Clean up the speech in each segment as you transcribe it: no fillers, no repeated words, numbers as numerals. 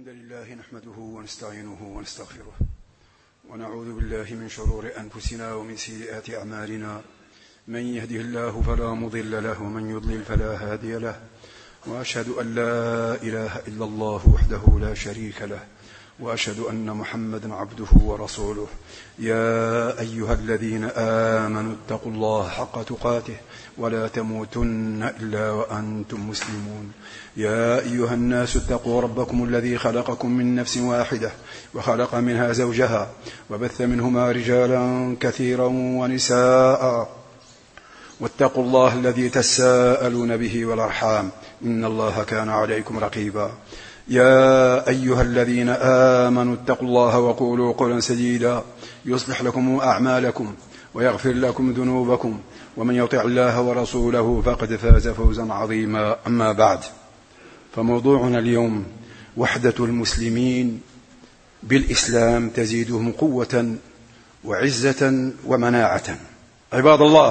الحمد لله نحمده ونستعينه ونستغفره ونعوذ بالله من شرور أنفسنا ومن سيئات أعمالنا. من يهده الله فلا مضل له ومن يضلل فلا هادي له، وأشهد أن لا إله إلا الله وحده لا شريك له، وأشهد أن محمدا عبده ورسوله. يا أيها الذين آمنوا اتقوا الله حق تقاته ولا تموتن إلا وأنتم مسلمون. يا أيها الناس اتقوا ربكم الذي خلقكم من نفس واحدة وخلق منها زوجها وبث منهما رجالا كثيرا ونساء، واتقوا الله الذي تساءلون به والأرحام إن الله كان عليكم رقيبا. يا أيها الذين آمنوا اتقوا الله وقولوا قولا سديدا يصلح لكم أعمالكم ويغفر لكم ذنوبكم، ومن يطع الله ورسوله فقد فاز فوزا عظيما. أما بعد، فموضوعنا اليوم وحدة المسلمين بالإسلام تزيدهم قوة وعزة ومناعة. عباد الله،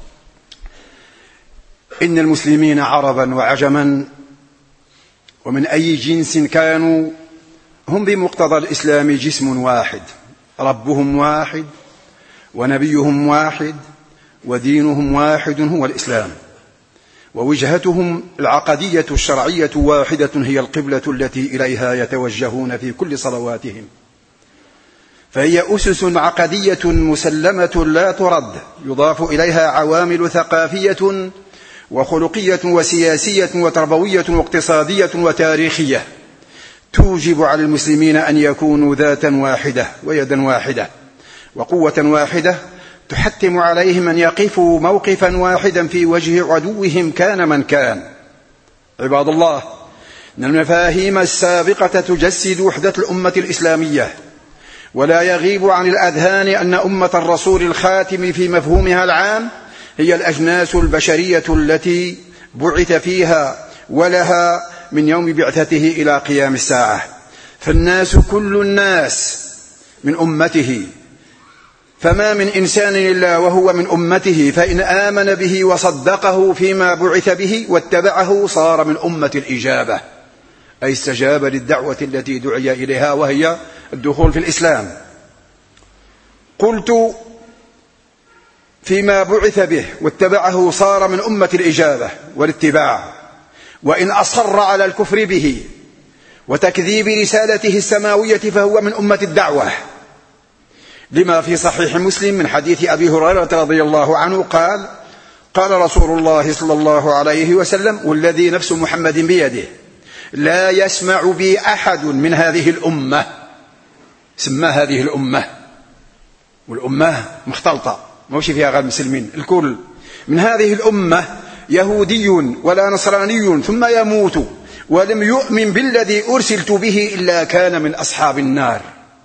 إن المسلمين عربا وعجما ومن أي جنس كانوا هم بمقتضى الإسلام جسم واحد، ربهم واحد ونبيهم واحد ودينهم واحد هو الإسلام، ووجهتهم العقدية الشرعية واحدة هي القبلة التي إليها يتوجهون في كل صلواتهم، فهي أسس عقدية مسلمة لا ترد، يضاف إليها عوامل ثقافية وخلقية وسياسية وتربوية واقتصادية وتاريخية توجب على المسلمين أن يكونوا ذاتا واحدة ويدا واحدة وقوة واحدة تحتم عليهم أن يقفوا موقفا واحدا في وجه عدوهم كان من كان. عباد الله، إن المفاهيم السابقة تجسد وحدة الأمة الإسلامية، ولا يغيب عن الأذهان أن أمة الرسول الخاتم في مفهومها العام هي الأجناس البشرية التي بعث فيها ولها من يوم بعثته إلى قيام الساعة، فالناس كل الناس من أمته، فما من إنسان إلا وهو من أمته، فإن آمن به وصدقه فيما بعث به واتبعه صار من أمة الإجابة، أي استجاب للدعوة التي دعي إليها وهي الدخول في الإسلام. قلت فيما بعث به واتبعه صار من أمة الإجابة والاتباع، وإن أصر على الكفر به وتكذيب رسالته السماوية فهو من أمة الدعوة، لما في صحيح مسلم من حديث أبي هريرة رضي الله عنه قال: قال رسول الله صلى الله عليه وسلم: والذي نفس محمد بيده لا يسمع بي أحد من هذه الأمة، سمى هذه الأمة، والأمة مختلطة ما فيها غير المسلمين، الكل من هذه الأمة يهودي ولا نصراني ثم يموت ولم يؤمن بالذي أرسلت به إلا كان من أصحاب النار.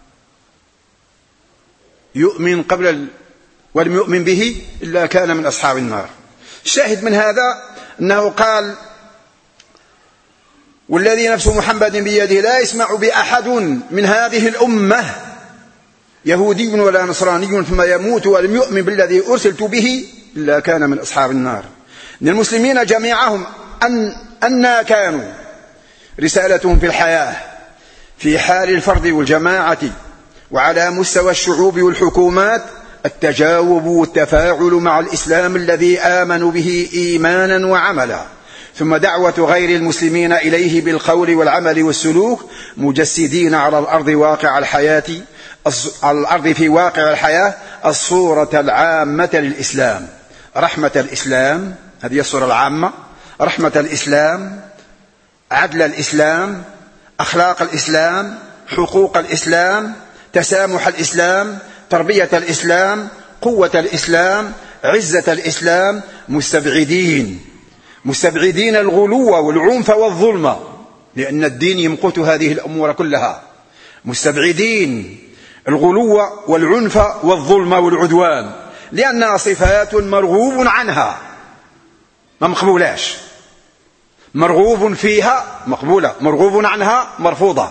يؤمن قبل ولم يؤمن به إلا كان من أصحاب النار. الشاهد من هذا أنه قال: والذي نفس محمد بيده لا يسمع بأحد من هذه الأمة يهودي ولا نصراني ثم يموت ولم يؤمن بالذي أرسلت به إلا كان من أصحاب النار. إن المسلمين جميعهم أن كانوا رسالتهم في الحياة في حال الفرد والجماعة وعلى مستوى الشعوب والحكومات التجاوب والتفاعل مع الإسلام الذي آمنوا به إيمانا وعملا، ثم دعوة غير المسلمين إليه بالقول والعمل والسلوك، مجسدين على الأرض في واقع الحياة الصورة العامة للإسلام. رحمة الإسلام، هذه الصورة العامة، رحمة الإسلام، عدل الإسلام، أخلاق الإسلام، حقوق الإسلام، تسامح الإسلام، تربية الإسلام، قوة الإسلام، عزة الإسلام، مستبعدين الغلو والعنف والظلم، لأن الدين يمقت هذه الأمور كلها، مستبعدين الغلو والعنف والظلم والعدوان، لأنها صفات مرغوب عنها ما مقبولاش، مرغوب فيها مقبولة، مرغوب عنها مرفوضة،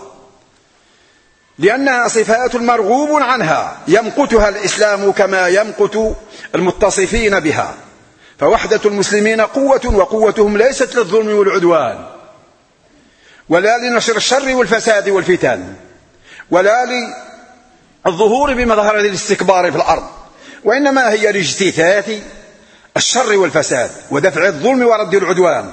لأنها صفات مرغوب عنها يمقتها الإسلام كما يمقت المتصفين بها. فوحدة المسلمين قوة، وقوتهم ليست للظلم والعدوان، ولا لنشر الشر والفساد والفتن، ولا للظهور بمظهر الاستكبار في الأرض، وإنما هي لاجتثاث الشر والفساد ودفع الظلم ورد العدوان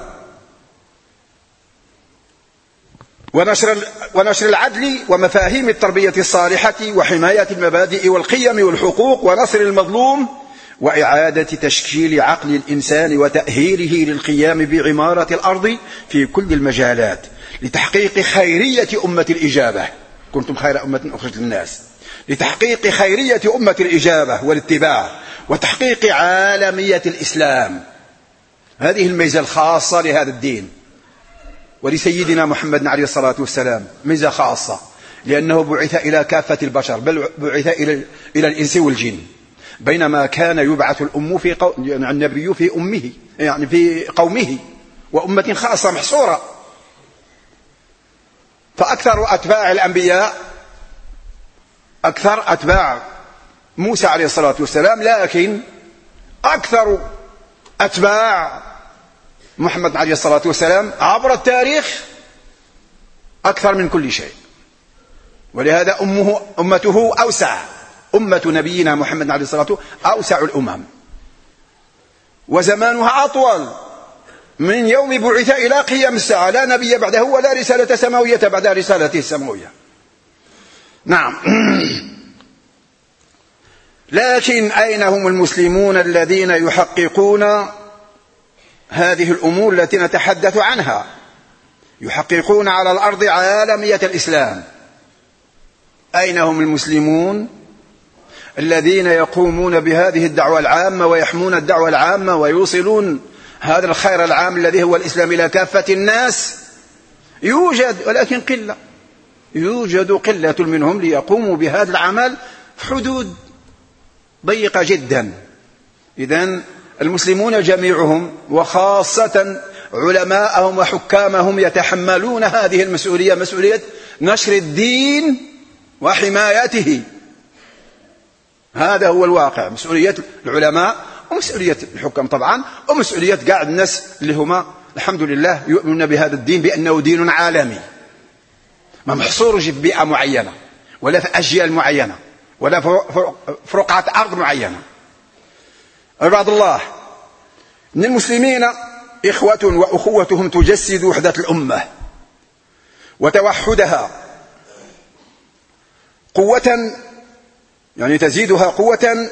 ونشر العدل ومفاهيم التربية الصالحة وحماية المبادئ والقيم والحقوق ونصر المظلوم وإعادة تشكيل عقل الإنسان وتأهيله للقيام بعمارة الأرض في كل المجالات لتحقيق خيرية أمة الإجابة. كنتم خير أمة أخرجت للناس، لتحقيق خيرية أمة الإجابة والاتباع وتحقيق عالمية الإسلام. هذه الميزة الخاصة لهذا الدين ولسيدنا محمد عليه الصلاة والسلام، ميزة خاصة لأنه بعث إلى كافة البشر، بل بعث إلى الإنس والجن، بينما كان يبعث النبي في أمه، يعني في قومه وأمة خاصة محصورة. فأكثر أتباع الأنبياء أكثر أتباع موسى عليه الصلاة والسلام، لكن أكثر أتباع محمد عليه الصلاة والسلام عبر التاريخ أكثر من كل شيء. ولهذا أمته أوسع، أمة نبينا محمد عليه الصلاة والسلام أوسع الأمم، وزمانها أطول من يوم بعث إلى قيام الساعة، لا نبي بعده ولا رسالة سماوية بعد رسالته السماوية. نعم. لكن أين هم المسلمون الذين يحققون هذه الأمور التي نتحدث عنها؟ يحققون على الأرض عالمية الإسلام. أين هم المسلمون الذين يقومون بهذه الدعوة العامة ويحمون الدعوة العامة ويوصلون هذا الخير العام الذي هو الإسلام إلى كافة الناس؟ يوجد، ولكن قلة، يوجد قلة منهم ليقوموا بهذا العمل في حدود ضيقة جدا. إذن المسلمون جميعهم وخاصة علماءهم وحكامهم يتحملون هذه المسؤولية، مسؤولية نشر الدين وحمايته. هذا هو الواقع، مسؤولية العلماء ومسؤولية الحكام طبعا، ومسؤولية قاعد الناس اللي هما الحمد لله يؤمنون بهذا الدين بأنه دين عالمي، ما محصورش في بيئة معينة ولا في أجيال معينة ولا في رقعة أرض معينة. عباد الله، إن المسلمين إخوة وأخوتهم تجسد وحدة الأمة وتوحدها قوة، يعني تزيدها قوة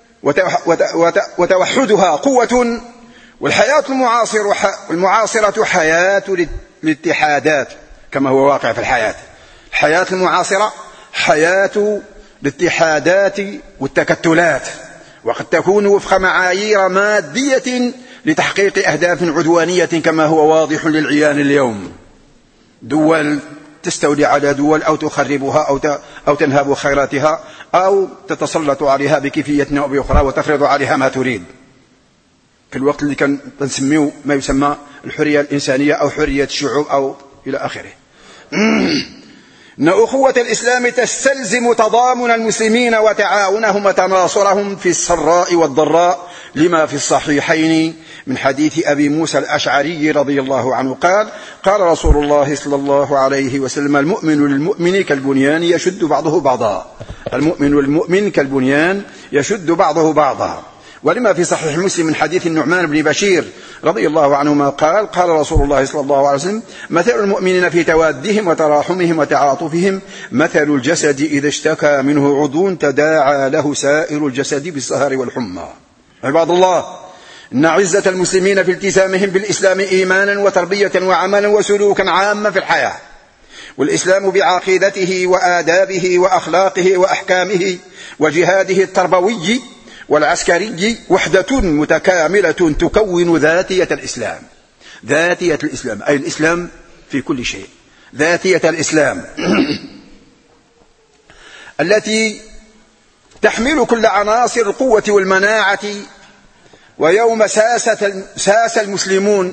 وتوحدها قوة. والحياة المعاصرة حياة الاتحادات كما هو واقع في الحياة. الحياة المعاصرة حياة الاتحادات والتكتلات، وقد تكون وفق معايير مادية لتحقيق أهداف عدوانية كما هو واضح للعيان اليوم. دول تستولي على دول أو تخربها أو تنهب خيراتها أو تتسلط عليها بكيفية أو بأخرى وتفرض عليها ما تريد، في الوقت اللي كان نسميه ما يسمى الحرية الإنسانية أو حرية الشعوب أو إلى آخره. إن أخوة الإسلام تستلزم تضامن المسلمين وتعاونهم وتناصرهم في السراء والضراء، لما في الصحيحين من حديث أبي موسى الأشعري رضي الله عنه قال: قال رسول الله صلى الله عليه وسلم: المؤمن للمؤمن كالبنيان يشد بعضه بعضا. المؤمن للمؤمن كالبنيان يشد بعضه بعضا. ولما في صحيح مسلم من حديث النعمان بن بشير رضي الله عنهما قال: قال رسول الله صلى الله عليه وسلم: مثل المؤمنين في توادهم وتراحمهم وتعاطفهم مثل الجسد إذا اشتكى منه عضو تداعى له سائر الجسد بالسهر والحمى. عباد الله، إن عزة المسلمين في التزامهم بالإسلام إيمانا وتربية وعملا وسلوكا عاما في الحياة، والإسلام بعقيدته وآدابه وأخلاقه وأحكامه وجهاده التربوي والعسكري وحدة متكاملة تكون ذاتية الإسلام. ذاتية الإسلام أي الإسلام في كل شيء، ذاتية الإسلام التي تحمل كل عناصر القوة والمناعة. ويوم ساس المسلمون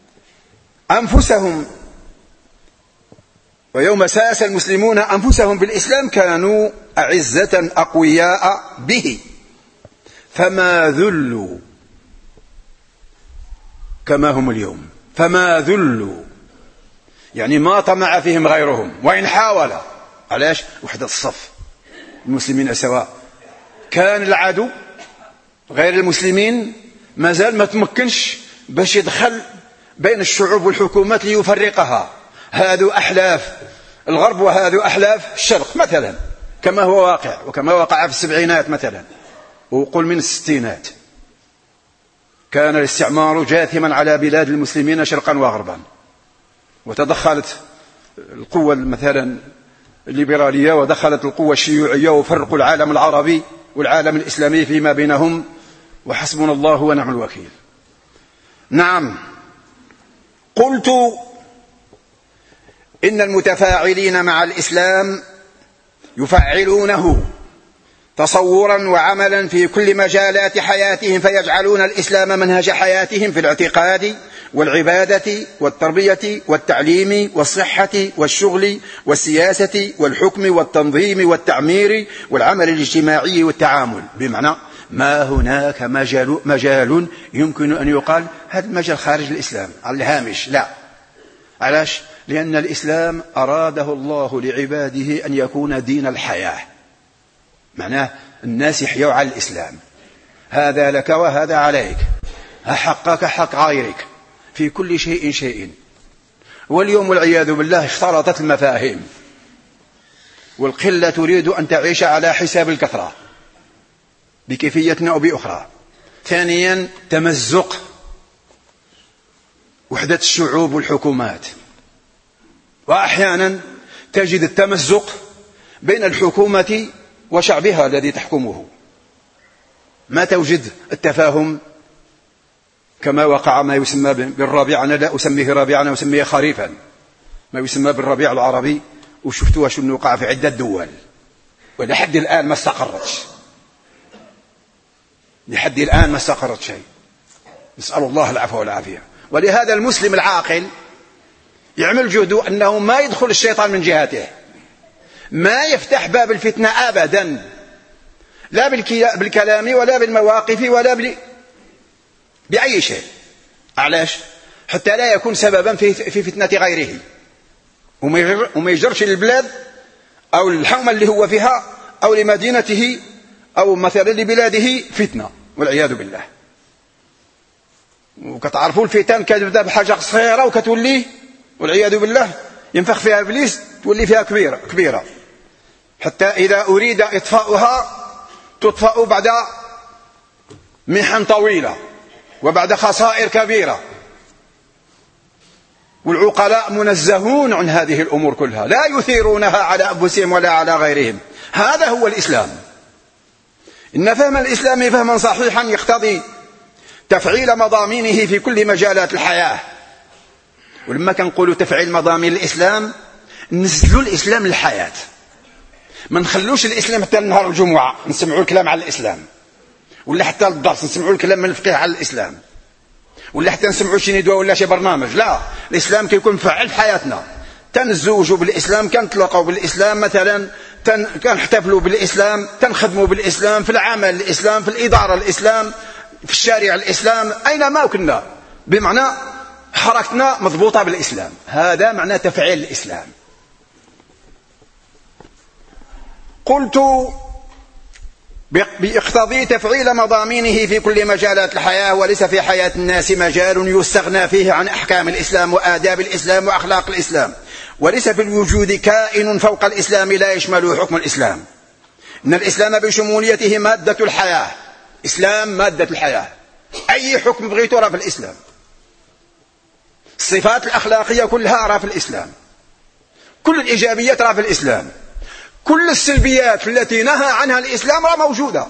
أنفسهم بالإسلام كانوا أعزة أقوياء به، فما ذلوا كما هم اليوم، فما ذلوا يعني ما طمع فيهم غيرهم وإن حاول. علاش؟ وحدة الصف، المسلمين سواء. كان العدو غير المسلمين مازال ما تمكنش باش يدخل بين الشعوب والحكومات ليفرقها. هذو أحلاف الغرب وهذو أحلاف الشرق مثلا، كما هو واقع وكما وقع في السبعينات مثلا، وقل من الستينات. كان الاستعمار جاثما على بلاد المسلمين شرقا وغربا، وتدخلت القوة مثلا الليبرالية ودخلت القوة الشيوعية وفرقوا العالم العربي والعالم الإسلامي فيما بينهم، وحسبنا الله ونعم الوكيل. نعم، قلت إن المتفاعلين مع الإسلام يفعلونه تصورا وعملا في كل مجالات حياتهم، فيجعلون الإسلام منهج حياتهم في الاعتقاد والعبادة والتربية والتعليم والصحة والشغل والسياسة والحكم والتنظيم والتعمير والعمل الاجتماعي والتعامل. بمعنى ما هناك مجال يمكن أن يقال هذا المجال خارج الإسلام على الهامش، لا. علاش؟ لأن الإسلام أراده الله لعباده أن يكون دين الحياة، معناه الناس يحيوا على الإسلام، هذا لك وهذا عليك، حقك حق غيرك في كل شيء. واليوم والعياذ بالله اختلطت المفاهيم، والقلة تريد أن تعيش على حساب الكثرة بكيفية أو بأخرى. ثانيا، تمزق وحدة الشعوب والحكومات، وأحيانا تجد التمزق بين الحكومة وشعبها الذي تحكمه، ما توجد التفاهم كما وقع ما يسمى بالربيع. أنا لا أسميه ربيعا، أنا أسميه خريفا، ما يسمى بالربيع العربي، وشفتوا شنو وقع في عدة دول ولحد الآن ما استقرتش، لحد الآن ما استقرت شيء، نسأل الله العفو والعافية. ولهذا المسلم العاقل يعمل جهده أنه ما يدخل الشيطان من جهته، ما يفتح باب الفتنة أبدا، لا بالكلام ولا بالمواقف ولا بأي شيء. علاش؟ حتى لا يكون سببا في فتنة غيره، وما يجرش للبلاد أو الحومة اللي هو فيها أو لمدينته أو مثلا لبلاده فتنة والعياذ بالله. وكتعرفوا الفتن كتبدا بحاجة صغيرة وكتولي والعياذ بالله ينفخ فيها إبليس تولي فيها كبيرة، حتى إذا أريد إطفاؤها تطفأ بعد محن طويلة وبعد خسائر كبيرة. والعقلاء منزهون عن هذه الأمور كلها، لا يثيرونها على أنفسهم ولا على غيرهم. هذا هو الإسلام. إن فهم الإسلام فهما صحيحا يقتضي تفعيل مضامينه في كل مجالات الحياة. ولما كنقولوا تفعيل مضامين الإسلام، نزلوا الإسلام للحياة، ما نخلوش الإسلام حتى نهار الجمعة نسمعوا الكلام على الإسلام، ولا حتى الدرس نسمعوا الكلام من الفقه على الإسلام، ولا حتى نسمعوا شي ندوة ولا شي برنامج. لا، الإسلام كيكون فعال في حياتنا. تنزوجوا بالإسلام، كنتلاقوا بالإسلام مثلا، كنحتفلوا بالإسلام، تنخدموا بالإسلام، في العمل الإسلام، في الإدارة الإسلام، في الشارع الإسلام، أينما كنا، بمعنى حركتنا مضبوطة بالإسلام. هذا معنى تفعيل الإسلام. قلت بيقتضي تفعيل مضامينه في كل مجالات الحياة، وليس في حياة الناس مجال يستغنى فيه عن أحكام الإسلام وآداب الإسلام وأخلاق الإسلام، وليس في الوجود كائن فوق الإسلام لا يشمله حكم الإسلام. إن الإسلام بشموليته مادة الحياة، إسلام مادة الحياة، أي حكم بغيت راه في الإسلام. الصفات الأخلاقية كلها راه في الإسلام، كل الإيجابيات راه في الإسلام، كل السلبيات التي نهى عنها الإسلام راه موجودة.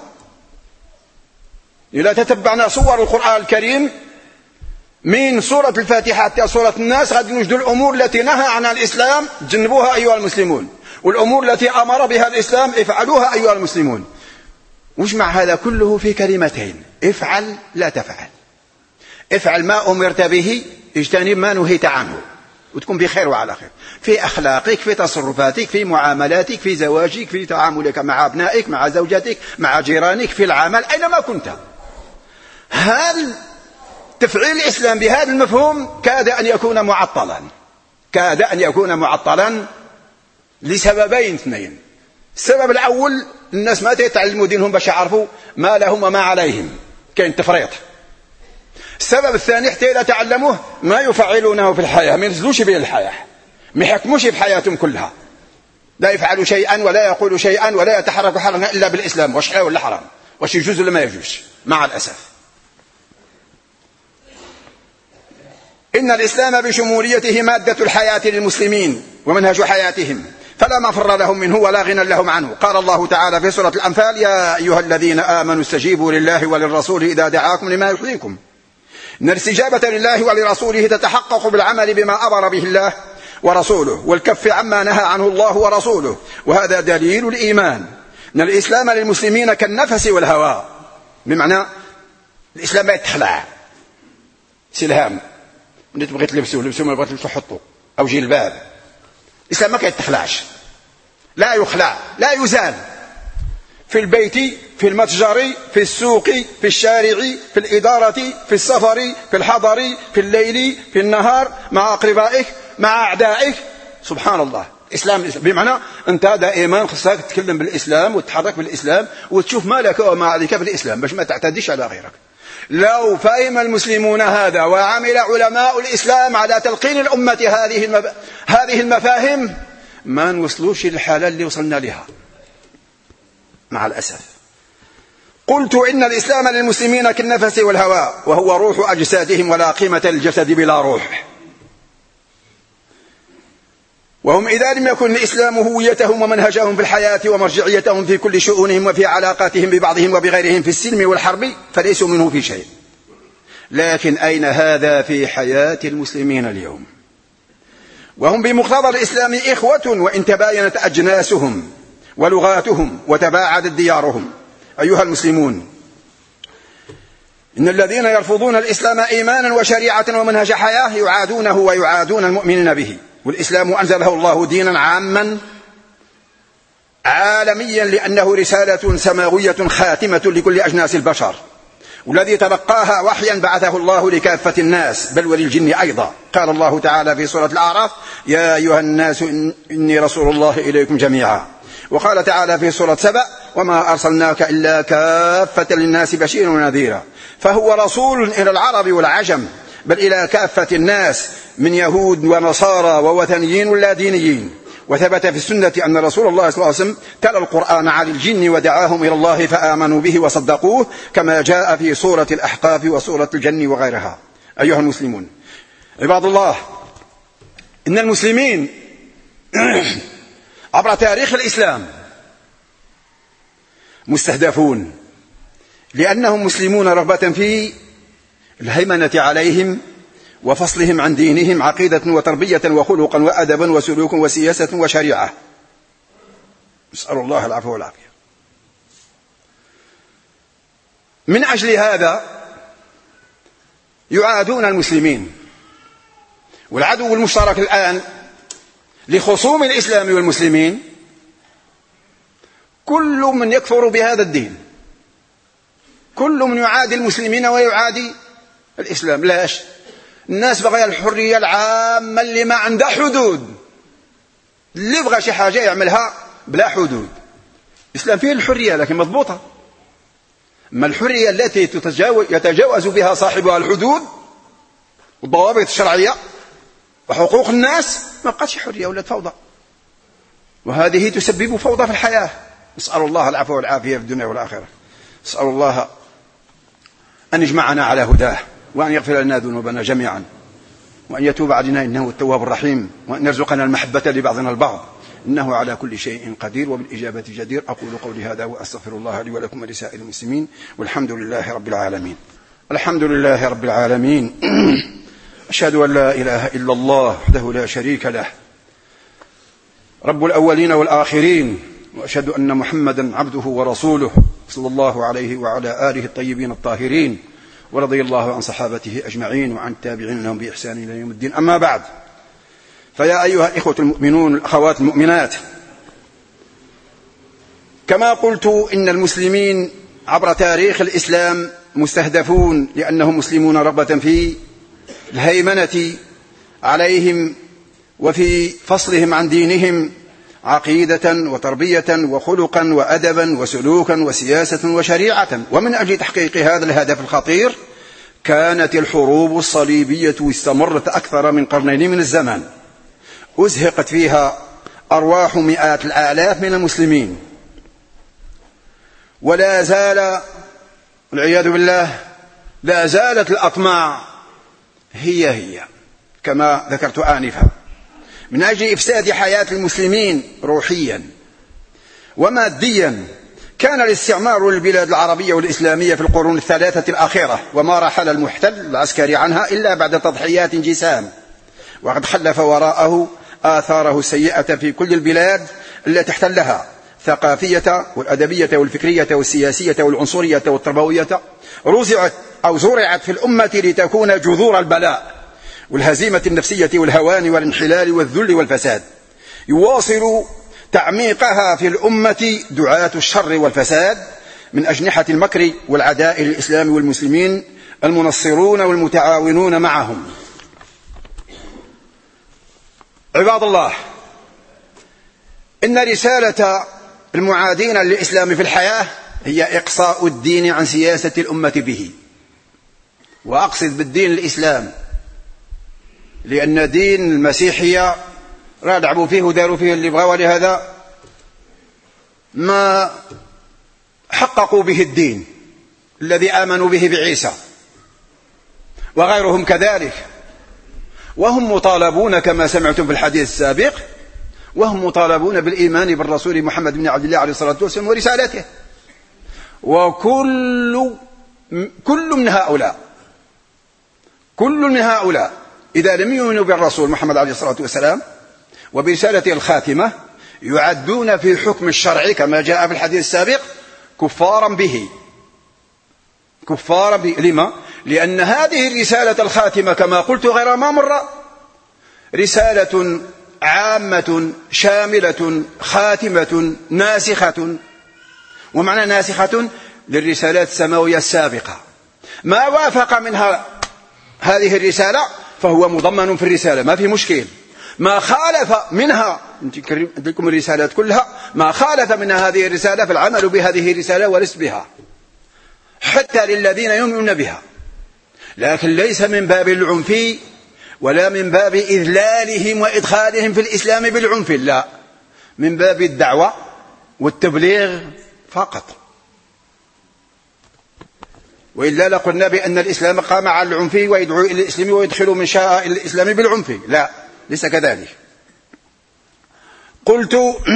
إذا تتبعنا صور القرآن الكريم من سورة الفاتحة حتى سورة الناس غادي نجدوا الأمور التي نهى عنها الإسلام تجنبوها أيها المسلمون، والأمور التي أمر بها الإسلام افعلوها أيها المسلمون. واجمع هذا كله في كلمتين: افعل لا تفعل. افعل ما أمرت به، اجتنب ما نهيت عنه، وتكون بخير وعلى خير في أخلاقك، في تصرفاتك، في معاملاتك، في زواجك، في تعاملك مع أبنائك، مع زوجتك، مع جيرانك، في العمل، أينما كنت. هل تفعيل الإسلام بهذا المفهوم كاد أن يكون معطلا، كاد أن يكون معطلا لسببين اثنين. السبب الأول الناس ما يتعلموا دينهم باش يعرفوا ما لهم وما عليهم، كاين تفريط. السبب الثاني حتى إذا تعلموه ما يفعلونه في الحياة، ما ينزلوش به الحياة، ما يحكموش في حياتهم كلها، لا يفعلوا شيئا ولا يقولوا شيئا ولا يتحركوا حركة إلا بالإسلام، واش حلال ولا حرام، واش يجوز ولا ما يجوز. مع الأسف إن الإسلام بشموليته مادة الحياة للمسلمين ومنهج حياتهم، فلا مفر لهم منه ولا غنى لهم عنه. قال الله تعالى في سورة الأنفال: يا أيها الذين آمنوا استجيبوا لله وللرسول إذا دعاكم لما يحييكم. إن الاستجابة لله ولرسوله تتحقق بالعمل بما أمر به الله ورسوله والكف عما نهى عنه الله ورسوله، وهذا دليل الإيمان. إن الإسلام للمسلمين كالنفس والهواء، بمعنى الإسلام ما يتخلع سلهام اللي تبغي تلبسوه ما بغيت تحطوه أو جلباب. الإسلام ما كيتخلعش، لا يخلع لا يزال، في البيت، في المتجر، في السوق، في الشارع، في الإدارة، في السفر، في الحضر، في الليل، في النهار، مع أقربائك، مع أعدائك. سبحان الله. الإسلام بمعنى أنت دائما خصك تتكلم بالإسلام وتتحرك بالإسلام وتشوف ما لك وما عليك بالإسلام باش ما تعتديش على غيرك. لو فهم المسلمون هذا وعمل علماء الإسلام على تلقين الأمة هذه المفاهيم ما نوصلوش للحالة اللي وصلنا لها مع الأسف. قلت إن الإسلام للمسلمين كالنفس والهواء، وهو روح أجسادهم، ولا قيمة للجسد بلا روح. وهم إذا لم يكن الإسلام هويتهم ومنهجهم في الحياة ومرجعيتهم في كل شؤونهم وفي علاقاتهم ببعضهم وبغيرهم في السلم والحرب فليسوا منه في شيء. لكن أين هذا في حياة المسلمين اليوم؟ وهم بمقتضى الإسلام إخوة، وإن تباينت أجناسهم ولغاتهم وتباعدت ديارهم. أيها المسلمون، إن الذين يرفضون الإسلام إيمانا وشريعة ومنهج حياة يعادونه ويعادون المؤمنين به. والإسلام أنزله الله دينا عاما عالميا لأنه رسالة سماوية خاتمة لكل أجناس البشر، والذي تلقاها وحيا بعثه الله لكافة الناس بل وللجن أيضا. قال الله تعالى في سورة الأعراف: يا أيها الناس إني رسول الله إليكم جميعا. وقال تعالى في سورة سبأ: وما أرسلناك إلا كافة للناس بشيرا ونذيرا. فهو رسول إلى العرب والعجم بل إلى كافة الناس من يهود ونصارى ووثنيين ولا دينيين. وثبت في السنة أن رسول الله صلى الله عليه وسلم تلا القرآن على الجن ودعاهم إلى الله فآمنوا به وصدقوه، كما جاء في سورة الأحقاف وسورة الجن وغيرها. أيها المسلمون عباد الله، إن المسلمين عبر تاريخ الإسلام مستهدفون، لأنهم مسلمون رغبة في الهيمنة عليهم وفصلهم عن دينهم عقيدة وتربية وخلقا وأدبا وسلوكا وسياسة وشريعة. نسأل الله العفو والعافية. من أجل هذا يعادون المسلمين. والعدو المشترك الآن لخصوم الإسلام والمسلمين كل من يكفر بهذا الدين، كل من يعادي المسلمين ويعادي الإسلام. لاش؟ الناس بغى الحرية العامة اللي ما عندها حدود، اللي بغى شي حاجة يعملها بلا حدود. الإسلام فيه الحرية لكن مضبوطة. أما الحرية التي يتجاوز بها صاحبها الحدود والضوابط الشرعية وحقوق الناس ما بقاتش حرية، ولا فوضى، وهذه تسبب فوضى في الحياة. نسأل الله العفو والعافية في الدنيا والآخرة. نسأل الله أن يجمعنا على هداه، وأن يغفر لنا ذنوبنا جميعا، وأن يتوب علينا إنه التواب الرحيم، وأن يرزقنا المحبة لبعضنا البعض، إنه على كل شيء قدير وبالإجابة جدير. أقول قولي هذا وأستغفر الله لي ولكم ولسائر المسلمين، والحمد لله رب العالمين. الحمد لله رب العالمين. أشهد أن لا إله إلا الله وحده لا شريك له، رب الأولين والآخرين، وأشهد أن محمدا عبده ورسوله صلى الله عليه وعلى آله الطيبين الطاهرين، ورضي الله عن صحابته أجمعين وعن التابعين لهم بإحسان إلى يوم الدين. أما بعد، فيا أيها الإخوة المؤمنون الأخوات المؤمنات، كما قلت إن المسلمين عبر تاريخ الإسلام مستهدفون، لأنهم مسلمون رغبة في الهيمنة عليهم وفي فصلهم عن دينهم عقيدة وتربية وخلقا وأدبا وسلوكا وسياسة وشريعة. ومن أجل تحقيق هذا الهدف الخطير كانت الحروب الصليبية استمرت أكثر من قرنين من الزمان، أزهقت فيها أرواح مئات الآلاف من المسلمين، ولا زال والعياذ بالله لا زالت الأطماع هي كما ذكرت آنفا من أجل إفساد حياة المسلمين روحيا وماديا. كان الاستعمار للبلاد العربية والإسلامية في القرون الثلاثة الأخيرة، وما رحل المحتل العسكري عنها إلا بعد تضحيات جسام، وقد خلف وراءه آثاره السيئة في كل البلاد التي احتلها، ثقافية والأدبية والفكرية والسياسية والعنصرية والتربوية، رزعت أو زرعت في الأمة لتكون جذور البلاء والهزيمة النفسية والهوان والانحلال والذل والفساد. يواصل تعميقها في الأمة دعاة الشر والفساد من أجنحة المكر والعداء للإسلام والمسلمين المنصرون والمتعاونون معهم. عباد الله، إن رسالة المعادين للإسلام في الحياة هي إقصاء الدين عن سياسة الأمة به، وأقصد بالدين الإسلام، لأن دين المسيحية رادعبوا فيه وداروا فيه اللي بغوا، لهذا ما حققوا به الدين الذي آمنوا به بعيسى، وغيرهم كذلك، وهم مطالبون كما سمعتم في الحديث السابق، وهم مطالبون بالإيمان بالرسول محمد بن عبد الله عليه الصلاة والسلام ورسالته. وكل من هؤلاء إذا لم يؤمنوا بالرسول محمد عليه الصلاة والسلام وبرسالته الخاتمة يعدون في حكم الشرع كما جاء في الحديث السابق كفارا به. لما؟ لأن هذه الرسالة الخاتمة كما قلت غير ما مرة رسالة عامة شاملة خاتمة ناسخة. ومعنى ناسخة للرسالات السماوية السابقة، ما وافق منها هذه الرسالة فهو مضمن في الرسالة، ما في مشكل. ما خالف منها لكم الرسالات كلها، ما خالف منها هذه الرسالة فالعمل بهذه الرسالة وليس بها، حتى للذين يؤمنون بها، لكن ليس من باب العنف ولا من باب إذلالهم وإدخالهم في الإسلام بالعنف، لا، من باب الدعوة والتبليغ فقط. وإلا لقلنا بأن الإسلام قام على العنف ويدعو إلى الإسلام ويدخل من شاء إلى الإسلام بالعنف، لا، ليس كذلك. قلت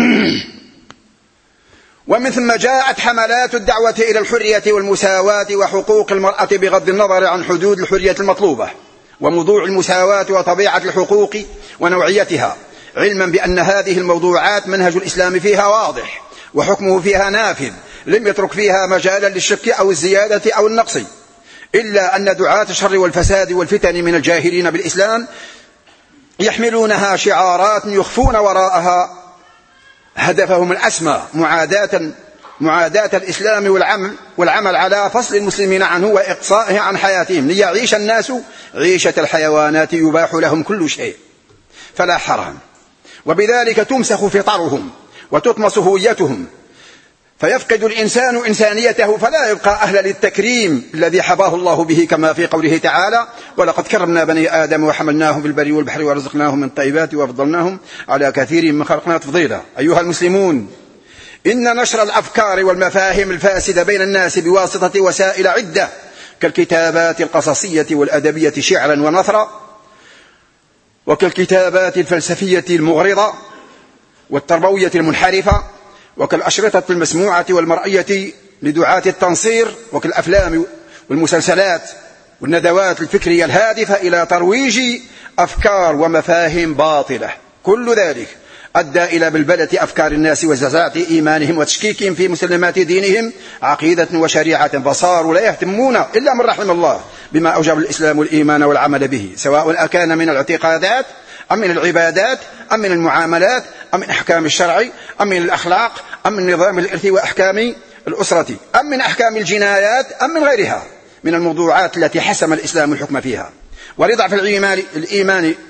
ومن ثم جاءت حملات الدعوة إلى الحرية والمساواة وحقوق المرأة بغض النظر عن حدود الحرية المطلوبة وموضوع المساواة وطبيعة الحقوق ونوعيتها، علما بأن هذه الموضوعات منهج الإسلام فيها واضح وحكمه فيها نافذ، لم يترك فيها مجالا للشك أو الزيادة أو النقص، إلا أن دعاة الشر والفساد والفتن من الجاهلين بالإسلام يحملونها شعارات يخفون وراءها هدفهم الأسمى معاداة الإسلام والعمل على فصل المسلمين عنه وإقصائه عن حياتهم، ليعيش الناس عيشة الحيوانات يباح لهم كل شيء فلا حرام، وبذلك تمسخ فطرهم وتطمس هويتهم، فيفقد الإنسان إنسانيته فلا يبقى أهلا للتكريم الذي حباه الله به، كما في قوله تعالى: ولقد كرمنا بني آدم وحملناهم في البر والبحر ورزقناهم من الطيبات وفضلناهم على كثير من خلقنا تفضيلا. أيها المسلمون، إن نشر الأفكار والمفاهيم الفاسدة بين الناس بواسطة وسائل عدة كالكتابات القصصية والأدبية شعرا ونثرا، وكالكتابات الفلسفية المغرضة والتربوية المنحرفة، وكالأشرطة المسموعة والمرئية لدعاة التنصير، وكالأفلام والمسلسلات والندوات الفكرية الهادفة إلى ترويج أفكار ومفاهيم باطلة، كل ذلك أدى إلى بلبلة أفكار الناس وزعزعة إيمانهم وتشكيكهم في مسلمات دينهم عقيدة وشريعة، فصاروا لا يهتمون إلا من رحم الله بما أوجب الإسلام والإيمان والعمل به، سواء أكان من الاعتقادات أم من العبادات أم من المعاملات أم من أحكام الشرع أم من الأخلاق أم من نظام الإرث وأحكام الأسرة أم من أحكام الجنايات أم من غيرها من الموضوعات التي حسم الإسلام الحكم فيها. ورضع في الإيمان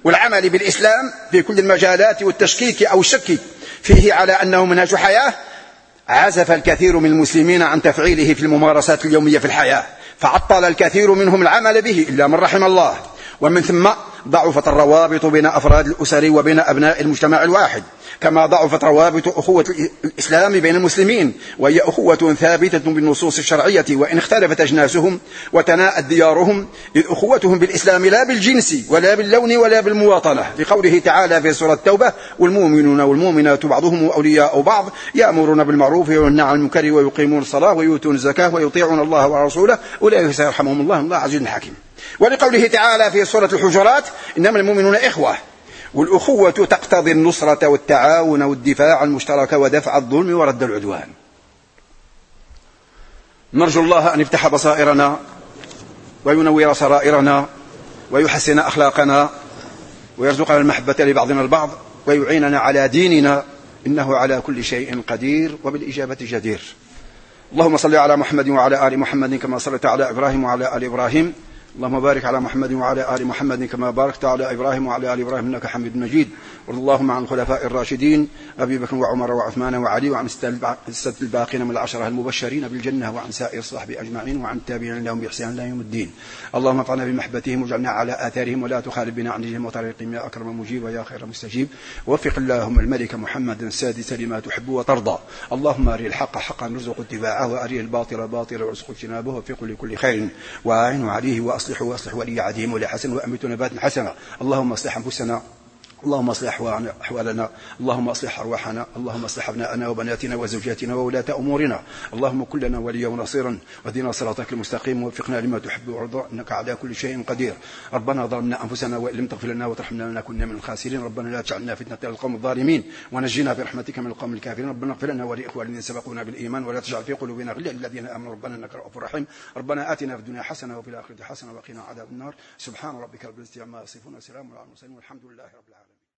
والعمل بالإسلام في كل المجالات والتشكيك أو الشك فيه على أنه منهج حياة، عزف الكثير من المسلمين عن تفعيله في الممارسات اليومية في الحياة، فعطل الكثير منهم العمل به إلا من رحم الله. ومن ثم ضعفت الروابط بين أفراد الأسر وبين أبناء المجتمع الواحد، كما ضعفت روابط أخوة الإسلام بين المسلمين، وهي أخوة ثابتة بالنصوص الشرعية وإن اختلفت أجناسهم وتناءت ديارهم، إذ أخوتهم بالإسلام لا بالجنس ولا باللون ولا بالمواطنة، لقوله تعالى في سورة التوبة: والمؤمنون والمؤمنات بعضهم أولياء بعض يأمرون بالمعروف وينهون عن المنكر ويقيمون الصلاة ويؤتون الزكاة ويطيعون الله ورسوله أولئك سيرحمهم الله والله عزيز حكيم. ولقوله تعالى في سورة الحجرات: إنما المؤمنون إخوة، والأخوة تقتضي النصرة والتعاون والدفاع المشترك ودفع الظلم ورد العدوان. نرجو الله أن يفتح بصائرنا وينور سرائرنا ويحسن أخلاقنا ويرزقنا المحبة لبعضنا البعض ويعيننا على ديننا، إنه على كل شيء قدير وبالإجابة جدير. اللهم صل على محمد وعلى آل محمد كما صليت على إبراهيم وعلى آل إبراهيم. اللهم بارك على محمد وعلى آل محمد كما باركت على إبراهيم وعلى آل إبراهيم إنك حميد مجيد. وارض اللهم عن الخلفاء الراشدين أبي بكر وعمر وعثمان وعلي، وعن الستة الباقين من العشرة المبشرين بالجنة، وعن سائر الصحابة أجمعين، وعن التابعين لهم بإحسان إلى يوم الدين. اللهم اطعنا بمحبتهم واجعلنا على آثارهم ولا تخالف بنا عن دينهم وطريقهم يا أكرم مجيب ويا خير مستجيب. وفق اللهم الملك محمد السادس لما تحب وترضى. اللهم أري الحق حقا وارزق اتباعه، وأري الباطل باطلا وارزق اجتنابه، وفق لكل خير وأعن عليه وأصلح ولي عديم ولي حسن وأمت نبات حسنة. اللهم اصلح أنفسنا، اللهم اصلح أحوالنا، اللهم اصلح أرواحنا، اللهم اصلح أبناءنا وبناتنا وزوجاتنا وولاة أمورنا. اللهم كن لنا وليا ونصيرا، واهدنا صراطك المستقيم، ووفقنا لما تحب وترضى إنك على كل شيء قدير. ربنا ظلمنا أنفسنا وإن لم تغفر لنا وترحمنا لنكن من الخاسرين. ربنا لا تجعلنا فتنة للقوم الظالمين ونجنا برحمتك من القوم الكافرين. ربنا اغفر لنا ولإخواننا الذين سبقونا بالإيمان ولا تجعل في قلوبنا غلا للذين آمنوا ربنا إنك رؤوف رحيم. ربنا آتنا في الدنيا حسنة وفي الآخرة حسنة وقنا عذاب النار. سبحان ربك رب العزة عما يصفون وسلام على المرسلين والحمد لله رب العالمين.